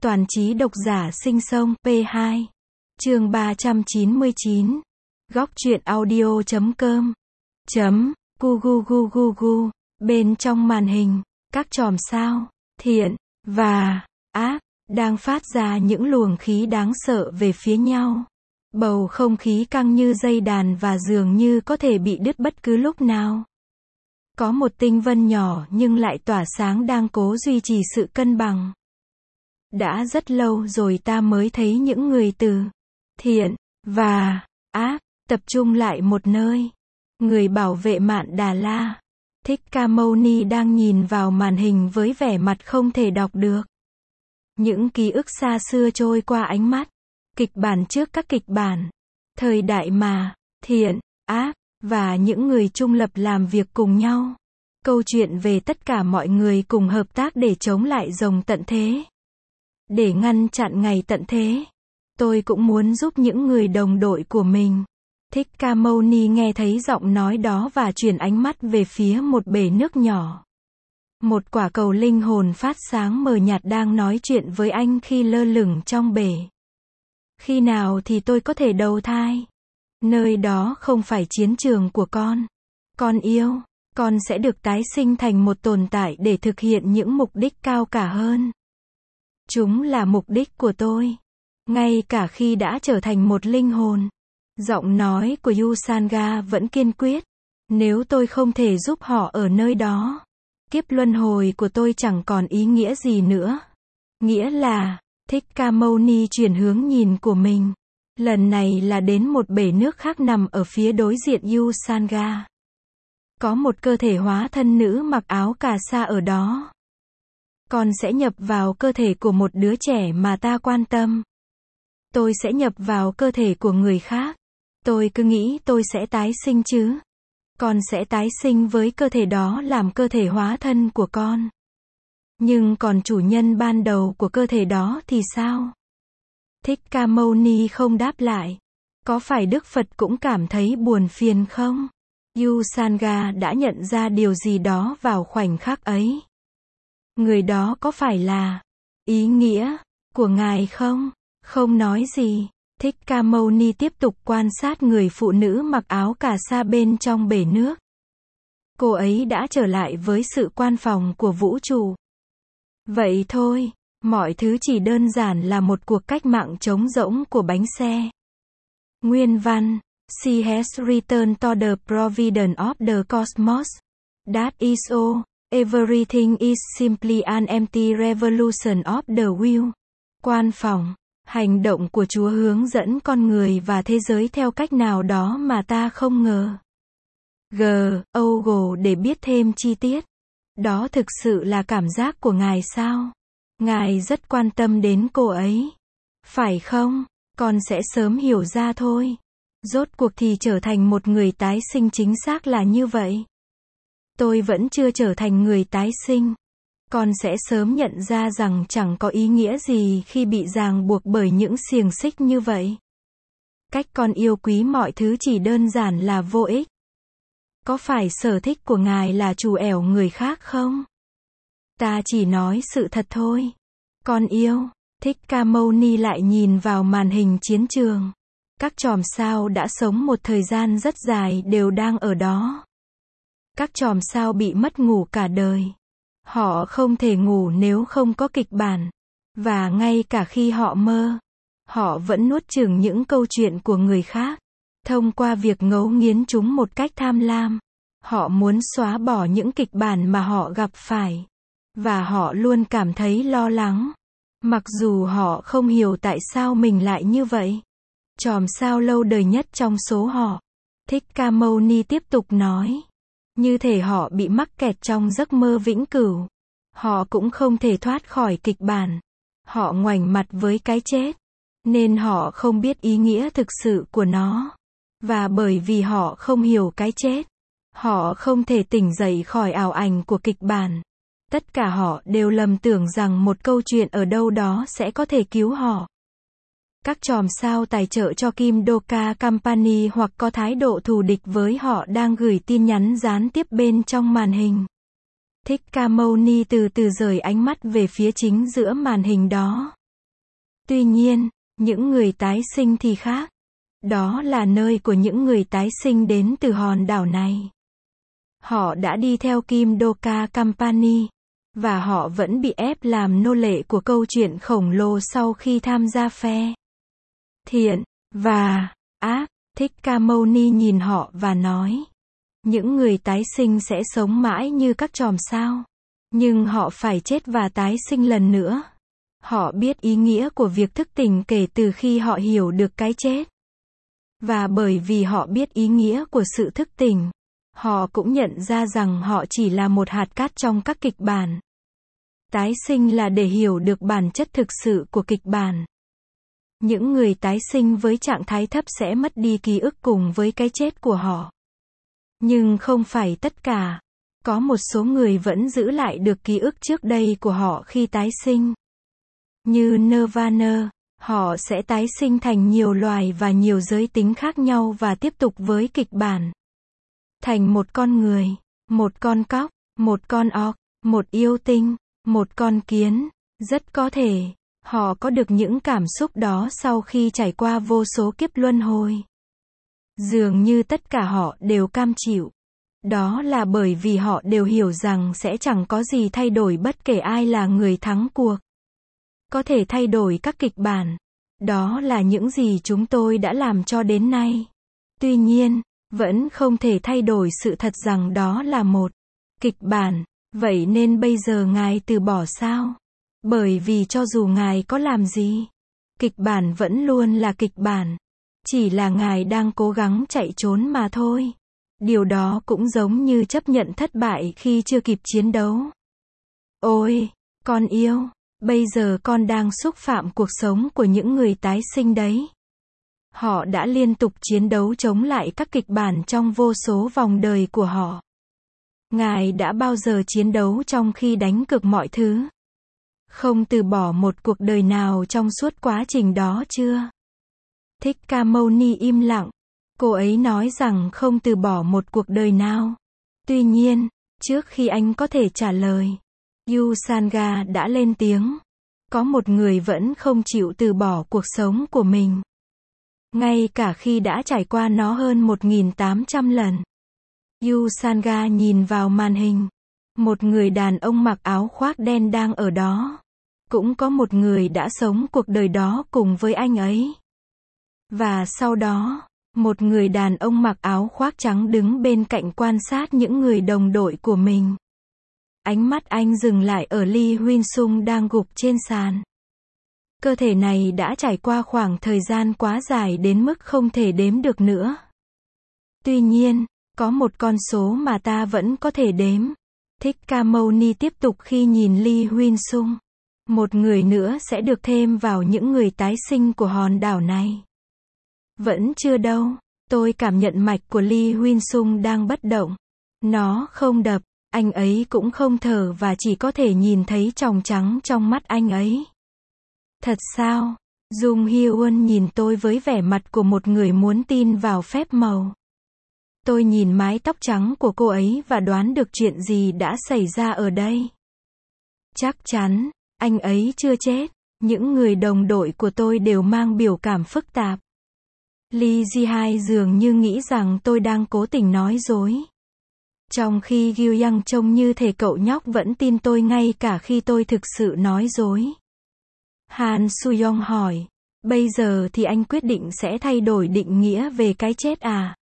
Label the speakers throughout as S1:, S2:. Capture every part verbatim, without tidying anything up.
S1: Toàn trí độc giả sinh sông, pê hai. Chương ba trăm chín mươi chín. Góc truyện audio chấm com. Chấm, gu gu gu gu gu. Bên trong màn hình, các chòm sao, thiện, và, ác, đang phát ra những luồng khí đáng sợ về phía nhau. Bầu không khí căng như dây đàn và dường như có thể bị đứt bất cứ lúc nào. Có một tinh vân nhỏ nhưng lại tỏa sáng đang cố duy trì sự cân bằng. Đã rất lâu rồi ta mới thấy những người từ thiện và ác tập trung lại một nơi. Người bảo vệ Mạn Đà La, Thích Ca Mâu Ni đang nhìn vào màn hình với vẻ mặt không thể đọc được. Những ký ức xa xưa trôi qua ánh mắt. Kịch bản trước các kịch bản. Thời đại mà thiện, ác và những người trung lập làm việc cùng nhau. Câu chuyện về tất cả mọi người cùng hợp tác để chống lại rồng tận thế. Để ngăn chặn ngày tận thế. Tôi cũng muốn giúp những người đồng đội của mình. Thích Ca Mâu Ni nghe thấy giọng nói đó và chuyển ánh mắt về phía một bể nước nhỏ. Một quả cầu linh hồn phát sáng mờ nhạt đang nói chuyện với anh khi lơ lửng trong bể. Khi nào thì tôi có thể đầu thai? Nơi đó không phải chiến trường của con. Con yêu, con sẽ được tái sinh thành một tồn tại để thực hiện những mục đích cao cả hơn. Chúng là mục đích của tôi. Ngay cả khi đã trở thành một linh hồn. Giọng nói của Yusanga vẫn kiên quyết. Nếu tôi không thể giúp họ ở nơi đó, kiếp luân hồi của tôi chẳng còn ý nghĩa gì nữa. Nghĩa là, Thích Ca Mâu Ni chuyển hướng nhìn của mình. Lần này là đến một bể nước khác nằm ở phía đối diện Yusanga. Có một cơ thể hóa thân nữ mặc áo cà sa ở đó. Con sẽ nhập vào cơ thể của một đứa trẻ mà ta quan tâm. Tôi sẽ nhập vào cơ thể của người khác. Tôi cứ nghĩ tôi sẽ tái sinh chứ. Con sẽ tái sinh với cơ thể đó làm cơ thể hóa thân của con. Nhưng còn chủ nhân ban đầu của cơ thể đó thì sao? Thích Ca Mâu Ni không đáp lại. Có phải Đức Phật cũng cảm thấy buồn phiền không? Yusanga đã nhận ra điều gì đó vào khoảnh khắc ấy. Người đó có phải là ý nghĩa của ngài không? Không nói gì. Thích Ca Mâu Ni tiếp tục quan sát người phụ nữ mặc áo cà sa bên trong bể nước. Cô ấy đã trở lại với sự quan phòng của vũ trụ. Vậy thôi, mọi thứ chỉ đơn giản là một cuộc cách mạng trống rỗng của bánh xe. Nguyên văn: She has returned to the providence of the cosmos. That is all. Everything is simply an empty revolution of the will. Quan phòng. Hành động của Chúa hướng dẫn con người và thế giới theo cách nào đó mà ta không ngờ. G. Ogle để biết thêm chi tiết. Đó thực sự là cảm giác của ngài sao? Ngài rất quan tâm đến cô ấy. Phải không? Con sẽ sớm hiểu ra thôi. Rốt cuộc thì trở thành một người tái sinh chính xác là như vậy. Tôi vẫn chưa trở thành người tái sinh. Con sẽ sớm nhận ra rằng chẳng có ý nghĩa gì khi bị ràng buộc bởi những xiềng xích như vậy. Cách con yêu quý mọi thứ chỉ đơn giản là vô ích. Có phải sở thích của ngài là trù ẻo người khác không? Ta chỉ nói sự thật thôi. Con yêu. Thích Ca Mâu Ni lại nhìn vào màn hình chiến trường. Các chòm sao đã sống một thời gian rất dài đều đang ở đó. Các chòm sao bị mất ngủ cả đời. Họ không thể ngủ nếu không có kịch bản. Và ngay cả khi họ mơ, họ vẫn nuốt chửng những câu chuyện của người khác. Thông qua việc ngấu nghiến chúng một cách tham lam, họ muốn xóa bỏ những kịch bản mà họ gặp phải. Và họ luôn cảm thấy lo lắng. Mặc dù họ không hiểu tại sao mình lại như vậy. Chòm sao lâu đời nhất trong số họ. Thích Ca Mâu Ni tiếp tục nói. Như thể họ bị mắc kẹt trong giấc mơ vĩnh cửu. Họ cũng không thể thoát khỏi kịch bản. Họ ngoảnh mặt với cái chết. Nên họ không biết ý nghĩa thực sự của nó. Và bởi vì họ không hiểu cái chết, họ không thể tỉnh dậy khỏi ảo ảnh của kịch bản. Tất cả họ đều lầm tưởng rằng một câu chuyện ở đâu đó sẽ có thể cứu họ. Các chòm sao tài trợ cho Kim Doka Company hoặc có thái độ thù địch với họ đang gửi tin nhắn gián tiếp bên trong màn hình. Thích Ca Mâu Ni từ từ rời ánh mắt về phía chính giữa màn hình đó. Tuy nhiên, những người tái sinh thì khác. Đó là nơi của những người tái sinh đến từ hòn đảo này. Họ đã đi theo Kim Doka Company, và họ vẫn bị ép làm nô lệ của câu chuyện khổng lồ sau khi tham gia phe thiện và ác. Thích Ca Mâu Ni nhìn họ và nói, những người tái sinh sẽ sống mãi như các chòm sao, nhưng họ phải chết và tái sinh lần nữa. Họ biết ý nghĩa của việc thức tỉnh kể từ khi họ hiểu được cái chết. Và bởi vì họ biết ý nghĩa của sự thức tỉnh, họ cũng nhận ra rằng họ chỉ là một hạt cát trong các kịch bản. Tái sinh là để hiểu được bản chất thực sự của kịch bản. Những người tái sinh với trạng thái thấp sẽ mất đi ký ức cùng với cái chết của họ. Nhưng không phải tất cả. Có một số người vẫn giữ lại được ký ức trước đây của họ khi tái sinh. Như Nirvana, họ sẽ tái sinh thành nhiều loài và nhiều giới tính khác nhau và tiếp tục với kịch bản. Thành một con người, một con cóc, một con orc, một yêu tinh, một con kiến. Rất có thể, họ có được những cảm xúc đó sau khi trải qua vô số kiếp luân hồi. Dường như tất cả họ đều cam chịu. Đó là bởi vì họ đều hiểu rằng sẽ chẳng có gì thay đổi bất kể ai là người thắng cuộc. Có thể thay đổi các kịch bản. Đó là những gì chúng tôi đã làm cho đến nay. Tuy nhiên, vẫn không thể thay đổi sự thật rằng đó là một kịch bản. Vậy nên bây giờ Ngài từ bỏ sao? Bởi vì cho dù Ngài có làm gì, kịch bản vẫn luôn là kịch bản. Chỉ là Ngài đang cố gắng chạy trốn mà thôi. Điều đó cũng giống như chấp nhận thất bại khi chưa kịp chiến đấu. Ôi, con yêu, bây giờ con đang xúc phạm cuộc sống của những người tái sinh đấy. Họ đã liên tục chiến đấu chống lại các kịch bản trong vô số vòng đời của họ. Ngài đã bao giờ chiến đấu trong khi đánh cược mọi thứ? Không từ bỏ một cuộc đời nào trong suốt quá trình đó chưa? Thích Ca Mâu Ni im lặng. Cô ấy nói rằng không từ bỏ một cuộc đời nào. Tuy nhiên, trước khi anh có thể trả lời, Usanga đã lên tiếng. Có một người vẫn không chịu từ bỏ cuộc sống của mình. Ngay cả khi đã trải qua nó hơn một nghìn tám trăm lần. Usanga nhìn vào màn hình. Một người đàn ông mặc áo khoác đen đang ở đó. Cũng có một người đã sống cuộc đời đó cùng với anh ấy. Và sau đó, một người đàn ông mặc áo khoác trắng đứng bên cạnh quan sát những người đồng đội của mình. Ánh mắt anh dừng lại ở Lee Huynh Sung đang gục trên sàn. Cơ thể này đã trải qua khoảng thời gian quá dài đến mức không thể đếm được nữa. Tuy nhiên, có một con số mà ta vẫn có thể đếm. Thích Ca Mâu Ni tiếp tục khi nhìn Lee Huynh Sung. Một người nữa sẽ được thêm vào những người tái sinh của hòn đảo này. Vẫn chưa đâu. Tôi cảm nhận mạch của Lee Huynh Sung đang bất động. Nó không đập, anh ấy cũng không thở và chỉ có thể nhìn thấy tròng trắng trong mắt anh ấy. Thật sao? Jung Hyun nhìn tôi với vẻ mặt của một người muốn tin vào phép màu. Tôi nhìn mái tóc trắng của cô ấy và đoán được chuyện gì đã xảy ra ở đây. Chắc chắn, anh ấy chưa chết. Những người đồng đội của tôi đều mang biểu cảm phức tạp. Lee Ji-hai dường như nghĩ rằng tôi đang cố tình nói dối. Trong khi Gyu-yang trông như thể cậu nhóc vẫn tin tôi ngay cả khi tôi thực sự nói dối. Han Soo-young hỏi, bây giờ thì anh quyết định sẽ thay đổi định nghĩa về cái chết à?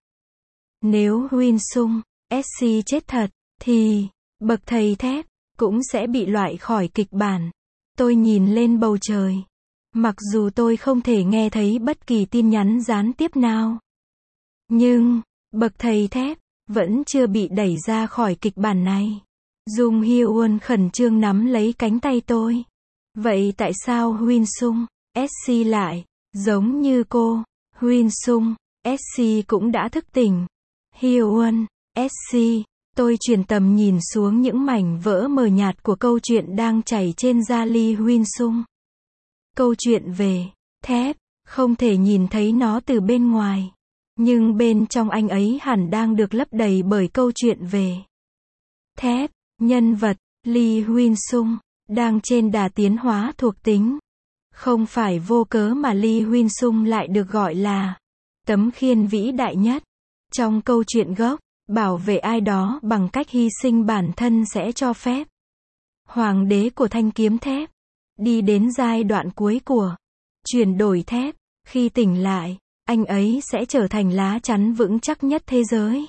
S1: Nếu Huynh Sung, ét xê chết thật, thì, bậc thầy thép, cũng sẽ bị loại khỏi kịch bản. Tôi nhìn lên bầu trời. Mặc dù tôi không thể nghe thấy bất kỳ tin nhắn gián tiếp nào. Nhưng, bậc thầy thép, vẫn chưa bị đẩy ra khỏi kịch bản này. Jung Hyun khẩn trương nắm lấy cánh tay tôi. Vậy tại sao Huynh Sung, ét xê lại, giống như cô? Huynh Sung, ét xê cũng đã thức tỉnh. Hyun, ét xê, tôi chuyển tầm nhìn xuống những mảnh vỡ mờ nhạt của câu chuyện đang chảy trên da Lee Huynh Sung. Câu chuyện về thép, không thể nhìn thấy nó từ bên ngoài. Nhưng bên trong anh ấy hẳn đang được lấp đầy bởi câu chuyện về thép. Nhân vật, Lee Huynh Sung, đang trên đà tiến hóa thuộc tính. Không phải vô cớ mà Lee Huynh Sung lại được gọi là tấm khiên vĩ đại nhất. Trong câu chuyện gốc, bảo vệ ai đó bằng cách hy sinh bản thân sẽ cho phép hoàng đế của thanh kiếm thép đi đến giai đoạn cuối của chuyển đổi thép. Khi tỉnh lại, anh ấy sẽ trở thành lá chắn vững chắc nhất thế giới.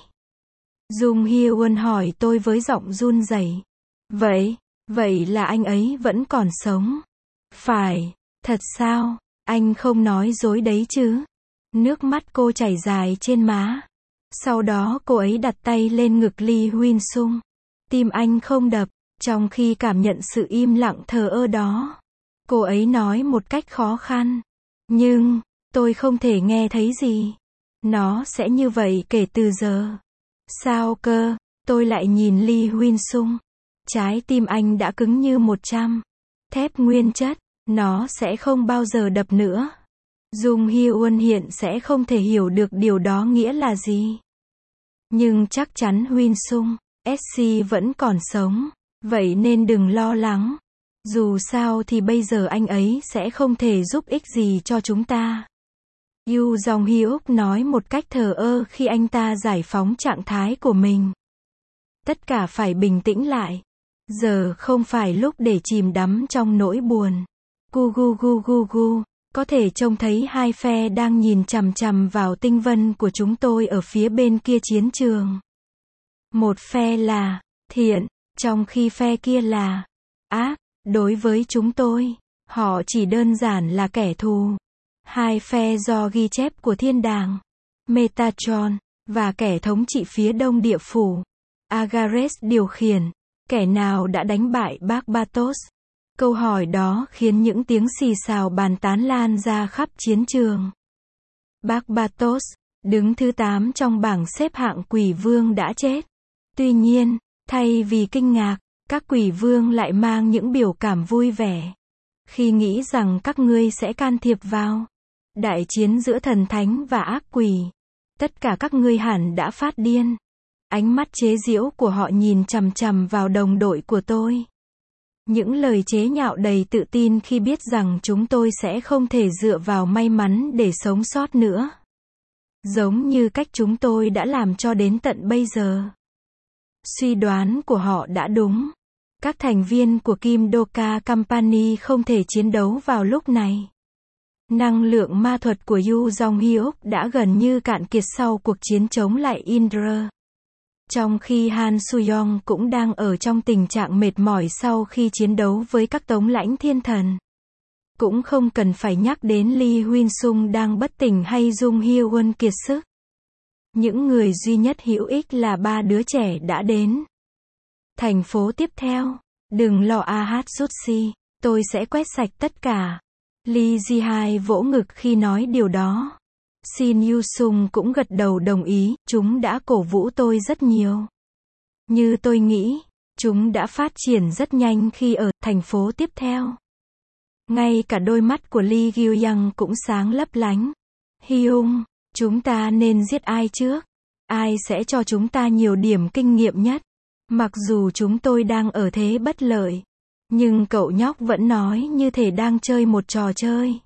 S1: Jung Hye-won hỏi tôi với giọng run rẩy. Vậy, vậy là anh ấy vẫn còn sống? Phải, thật sao? Anh không nói dối đấy chứ? Nước mắt cô chảy dài trên má. Sau đó cô ấy đặt tay lên ngực Lee Huynh Sung. Tim anh không đập, trong khi cảm nhận sự im lặng thờ ơ đó. Cô ấy nói một cách khó khăn. Nhưng, tôi không thể nghe thấy gì. Nó sẽ như vậy kể từ giờ. Sao cơ? Tôi lại nhìn Lee Huynh Sung. Trái tim anh đã cứng như một trăm thép nguyên chất. Nó sẽ không bao giờ đập nữa. Jung Hye-won hiện sẽ không thể hiểu được điều đó nghĩa là gì. Nhưng chắc chắn Huynh Sung, ét xê vẫn còn sống. Vậy nên đừng lo lắng. Dù sao thì bây giờ anh ấy sẽ không thể giúp ích gì cho chúng ta. Yoo Jong-hyuk nói một cách thờ ơ khi anh ta giải phóng trạng thái của mình. Tất cả phải bình tĩnh lại. Giờ không phải lúc để chìm đắm trong nỗi buồn. Gu gu gu gu gu. Có thể trông thấy hai phe đang nhìn chằm chằm vào tinh vân của chúng tôi ở phía bên kia chiến trường. Một phe là thiện, trong khi phe kia là ác. Đối với chúng tôi, họ chỉ đơn giản là kẻ thù. Hai phe do ghi chép của thiên đàng, Metatron, và kẻ thống trị phía đông địa phủ, Agares điều khiển. Kẻ nào đã đánh bại Barbatos? Câu hỏi đó khiến những tiếng xì xào bàn tán lan ra khắp chiến trường. Barbatos, đứng thứ tám trong bảng xếp hạng quỷ vương đã chết. Tuy nhiên, thay vì kinh ngạc, các quỷ vương lại mang những biểu cảm vui vẻ khi nghĩ rằng các ngươi sẽ can thiệp vào đại chiến giữa thần thánh và ác quỷ. Tất cả các ngươi hẳn đã phát điên. Ánh mắt chế giễu của họ nhìn chằm chằm vào đồng đội của tôi. Những lời chế nhạo đầy tự tin khi biết rằng chúng tôi sẽ không thể dựa vào may mắn để sống sót nữa. Giống như cách chúng tôi đã làm cho đến tận bây giờ. Suy đoán của họ đã đúng. Các thành viên của Kim Doka Company không thể chiến đấu vào lúc này. Năng lượng ma thuật của Yoo Jong-hyuk đã gần như cạn kiệt sau cuộc chiến chống lại Indra. Trong khi Han Soo-young cũng đang ở trong tình trạng mệt mỏi sau khi chiến đấu với các tống lãnh thiên thần. Cũng không cần phải nhắc đến Lee Huynh Sung đang bất tỉnh hay Jung Hye-won kiệt sức. Những người duy nhất hữu ích là ba đứa trẻ đã đến. Thành phố tiếp theo. Đừng lo Ahatsushi, tôi sẽ quét sạch tất cả. Lee Ji-hai vỗ ngực khi nói điều đó. Shin Yu-sung cũng gật đầu đồng ý, chúng đã cổ vũ tôi rất nhiều. Như tôi nghĩ, chúng đã phát triển rất nhanh khi ở thành phố tiếp theo. Ngay cả đôi mắt của Lee Gyu-young cũng sáng lấp lánh. Hyung, chúng ta nên giết ai trước? Ai sẽ cho chúng ta nhiều điểm kinh nghiệm nhất? Mặc dù chúng tôi đang ở thế bất lợi, nhưng cậu nhóc vẫn nói như thể đang chơi một trò chơi.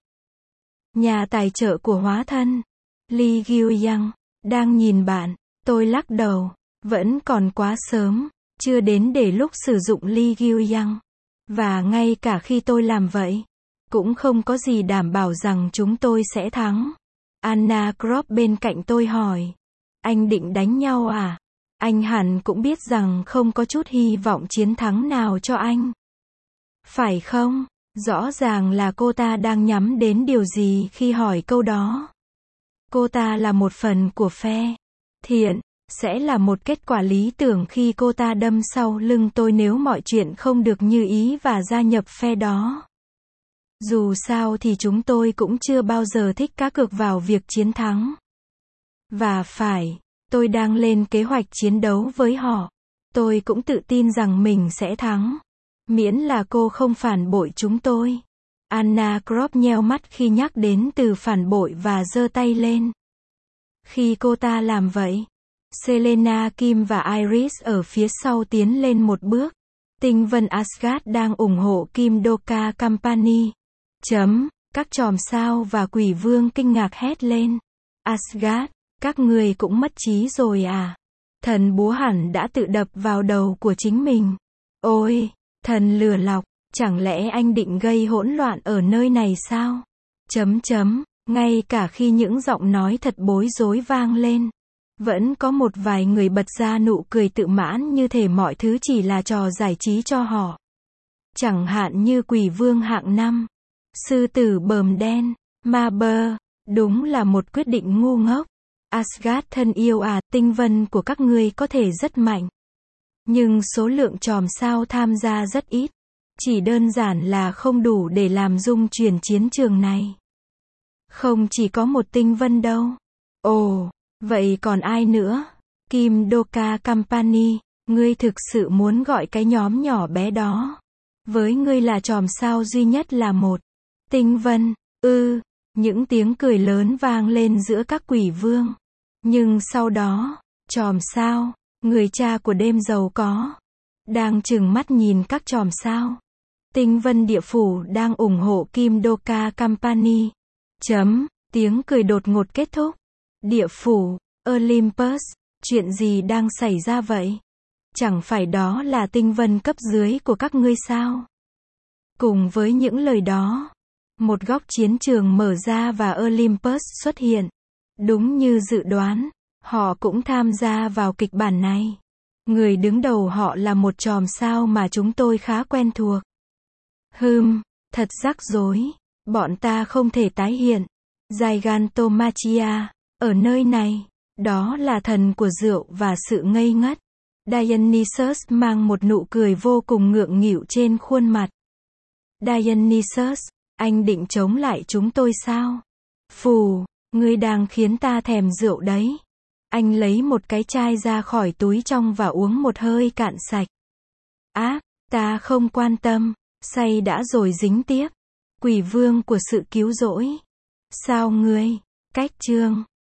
S1: Nhà tài trợ của hóa thân, Lee Gyu-young, đang nhìn bạn. Tôi lắc đầu, vẫn còn quá sớm, chưa đến để lúc sử dụng Lee Gyu-young. Và ngay cả khi tôi làm vậy, cũng không có gì đảm bảo rằng chúng tôi sẽ thắng. Anna Krop bên cạnh tôi hỏi, anh định đánh nhau à? Anh hẳn cũng biết rằng không có chút hy vọng chiến thắng nào cho anh. Phải không? Rõ ràng là cô ta đang nhắm đến điều gì khi hỏi câu đó. Cô ta là một phần của phe thiện, sẽ là một kết quả lý tưởng khi cô ta đâm sau lưng tôi nếu mọi chuyện không được như ý và gia nhập phe đó. Dù sao thì chúng tôi cũng chưa bao giờ thích cá cược vào việc chiến thắng. Và phải, tôi đang lên kế hoạch chiến đấu với họ. Tôi cũng tự tin rằng mình sẽ thắng. Miễn là cô không phản bội chúng tôi. Anna Krop nheo mắt khi nhắc đến từ phản bội và giơ tay lên. Khi cô ta làm vậy, Selena Kim và Iris ở phía sau tiến lên một bước. Tinh vân Asgard đang ủng hộ Kim Doka Company. Chấm, các chòm sao và quỷ vương kinh ngạc hét lên. Asgard, các người cũng mất trí rồi à? Thần búa hẳn đã tự đập vào đầu của chính mình. Ôi, thần lừa lọc, chẳng lẽ anh định gây hỗn loạn ở nơi này sao? Chấm chấm, ngay cả khi những giọng nói thật bối rối vang lên, vẫn có một vài người bật ra nụ cười tự mãn như thể mọi thứ chỉ là trò giải trí cho họ. Chẳng hạn như quỷ vương hạng năm, sư tử bờm đen, ma bơ, đúng là một quyết định ngu ngốc. Asgard thân yêu à, tinh vân của các ngươi có thể rất mạnh. Nhưng số lượng chòm sao tham gia rất ít. Chỉ đơn giản là không đủ để làm rung chuyển chiến trường này. Không chỉ có một tinh vân đâu. Ồ, vậy còn ai nữa? Kim Doka Company, ngươi thực sự muốn gọi cái nhóm nhỏ bé đó? Với ngươi là chòm sao duy nhất là một tinh vân, ư, ừ, những tiếng cười lớn vang lên giữa các quỷ vương. Nhưng sau đó, chòm sao, người cha của đêm giàu có, đang trừng mắt nhìn các chòm sao. Tinh vân địa phủ đang ủng hộ Kim Doka Company. Chấm, tiếng cười đột ngột kết thúc. Địa phủ, Olympus, chuyện gì đang xảy ra vậy? Chẳng phải đó là tinh vân cấp dưới của các ngươi sao? Cùng với những lời đó, một góc chiến trường mở ra và Olympus xuất hiện. Đúng như dự đoán, họ cũng tham gia vào kịch bản này. Người đứng đầu họ là một chòm sao mà chúng tôi khá quen thuộc. Hừm, thật rắc rối. Bọn ta không thể tái hiện Gigantomachia ở nơi này. Đó là thần của rượu và sự ngây ngất. Dionysus mang một nụ cười vô cùng ngượng nghịu trên khuôn mặt. Dionysus, anh định chống lại chúng tôi sao? Phù, ngươi đang khiến ta thèm rượu đấy. Anh lấy một cái chai ra khỏi túi trong và uống một hơi cạn sạch. Ác, ta không quan tâm. Say đã rồi dính tiếp. Quỷ vương của sự cứu rỗi. Sao ngươi? Cách chương